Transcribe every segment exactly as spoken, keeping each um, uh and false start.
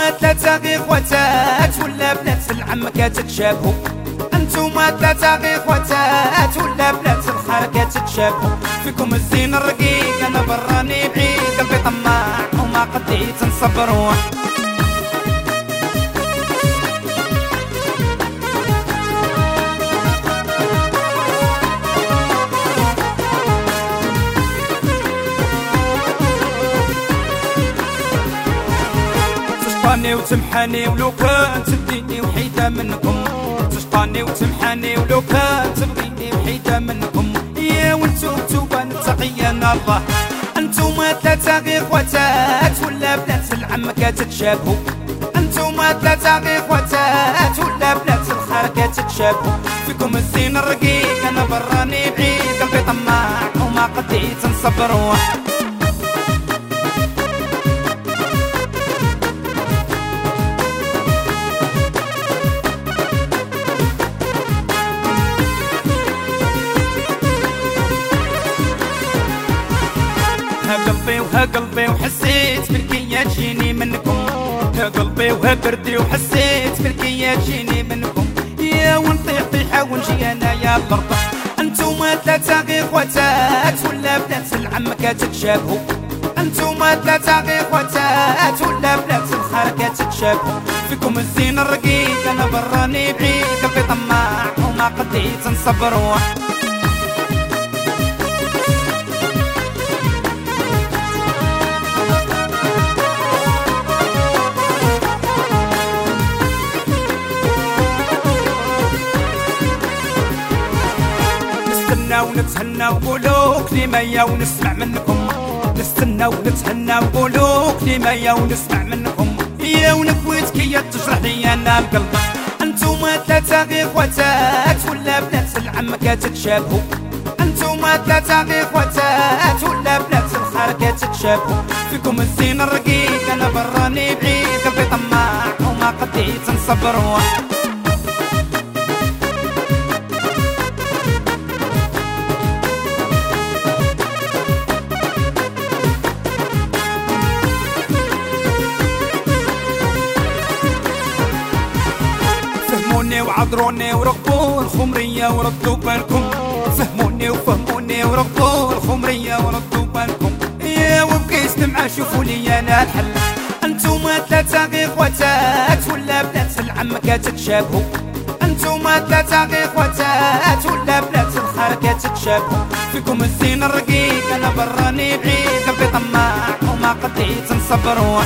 انتوما ثلاثة غير خواتات ولا بنات العم كتتشابهوا. انتوما ثلاثة غير خواتات ولا بنات الخال كتتشابهوا. فيكم الزين الرقيق انا براني بعيد، قلبي طماع وما قديت نصبروا. تشقاني وتمحاني ولو كان تديني وحيدة منكم، تشقاني وتمحاني ولو كان تبغيني وحيدة منكم. يا وانتو توبا نتقينا الله. انتوما ثلاثة غير خواتات ولا بنات العم كتتشابهوا. انتوما ثلاثة غير خواتات ولا بنات الخال كتتشابهوا. فيكم الزين الرقيق انا براني بعيد، قلبي طماع وما قديت نصبروا. ها قلبي وها قلبي وحسيت بالكيا تجيني منكم. ها قلبي وها بردي وحسيت بالكيا تجيني منكم. يا ونطيح طيحة ونجي انا يا الارض. انتوما ثلاثة غير خواتات ولا بنات العم كتتشابهوا. انتوما ثلاثة غير خواتات ولا بنات الخال كتتشابهوا. فيكم الزين الرقيق انا براني بعيد، قلبي طماع وما قديت نصبروا. نستنى ونتهنى ونقولوا كلمة ونسمع منكم. نستنى ونتهنى ونقولوا كلمة ونسمع منكم. يا ونكويت كي تجرح لي انا القلب. انتوما ثلاثة غير خواتات ولا بنات العم كتتشابهوا. انتوما ثلاثة غير خواتات ولا بنات الخال كتتشابهوا. فيكم الزين الرقيق انا براني بعيد، قلبي طماع وما قديت نصبروا. فهموني وعذروني وركبوا الخمرية وردوا بالكم. فهموني وفهموني وركبوا الخمرية وردوا بالكم. يا وبقيت نمعة شوفوا لي انا الحل. انتوما ثلاثة غير خواتات ولا بنات العم كتتشابهوا. انتوما ثلاثة غير خواتات ولا بنات الخال كتتشابهوا. فيكم الزين الرقيق انا براني بعيد، قلبي طماع وما قديت نصبروا.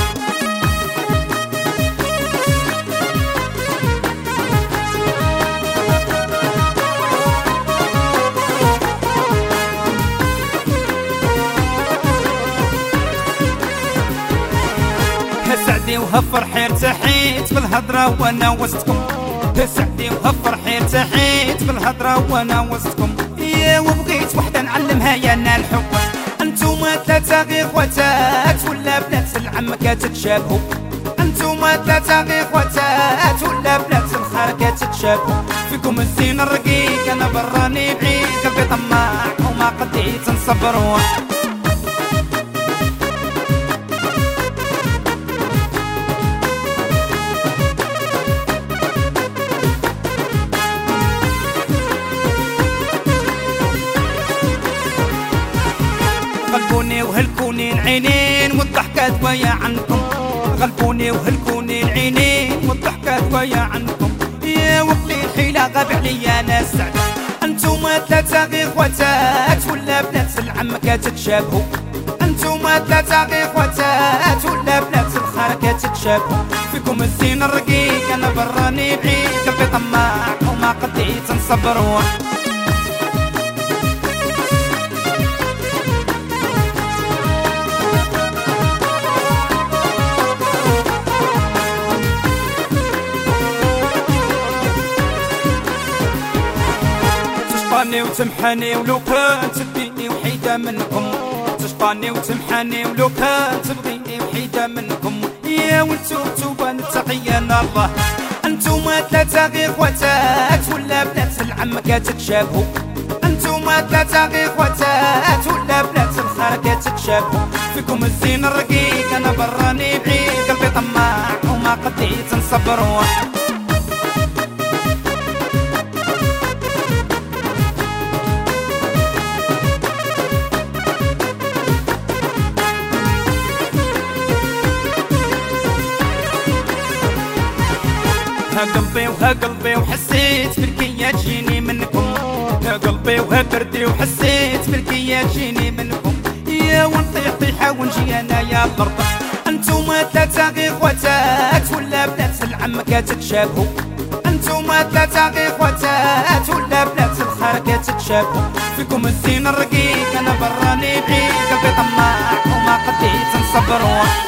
سعدي وهفرحي ارتحيت بالهضرة وانا وسطكم. سعدي وهفرحي ارتحيت بالهضرة وانا وسطكم. يا وبقيت وحدة نعلمها يا انا الحب. انتوما ثلاثة غير خواتات ولا بنات العم كتتشابهوا. انتوما ثلاثة غير خواتات ولا بنات الخال كتتشابهوا. فيكم الزين الرقيق انا براني بعيد، قلبي طماع وما قديت نصبروا. غلبوني وهلكوني العينين والضحكات ويا عنكم. غلبوني وهلكوني العينين والضحكات ويا عنكم. يا وقلي الحيلة غاب عليا انا السعد. انتوما ثلاثة غير خواتات ولا بنات العم كتتشابهوا. انتوما ثلاثة غير خواتات ولا بنات الخال كتتشابهوا. فيكم الزين الرقيق انا براني بعيد، قلبي طماع وما قديت نصبروا. تشقاني وتمحاني ولو كان تديني وحيدة منكم. تشقاني وتمحاني ولو كان تبغيني وحيدة منكم. يا وانتو توبا نتقينا الله. انتوما ثلاثة غير خواتات ولا بنات العم كتتشابهوا. انتوما ثلاثة غير خواتات ولا بنات الخال كتتشابهوا. فيكم الزين الرقيق انا براني بعيد، قلبي طماع وما وما قديت نصبروا. ها قلبي وها قلبي وحسيت بالكيا تجيني منكم، ها قلبي وها بردي وحسيت بالكيا تجيني منكم. يا ونطيح طيحة ونجي انا يا الارض، انتوما ثلاثة غير خواتات ولا بنات العم كتتشابهوا، انتوما ثلاثة غير خواتات ولا بنات الخال كتتشابهوا. فيكم الزين الرقيق انا براني بعيد، قلبي طماع وما قديت نصبروا.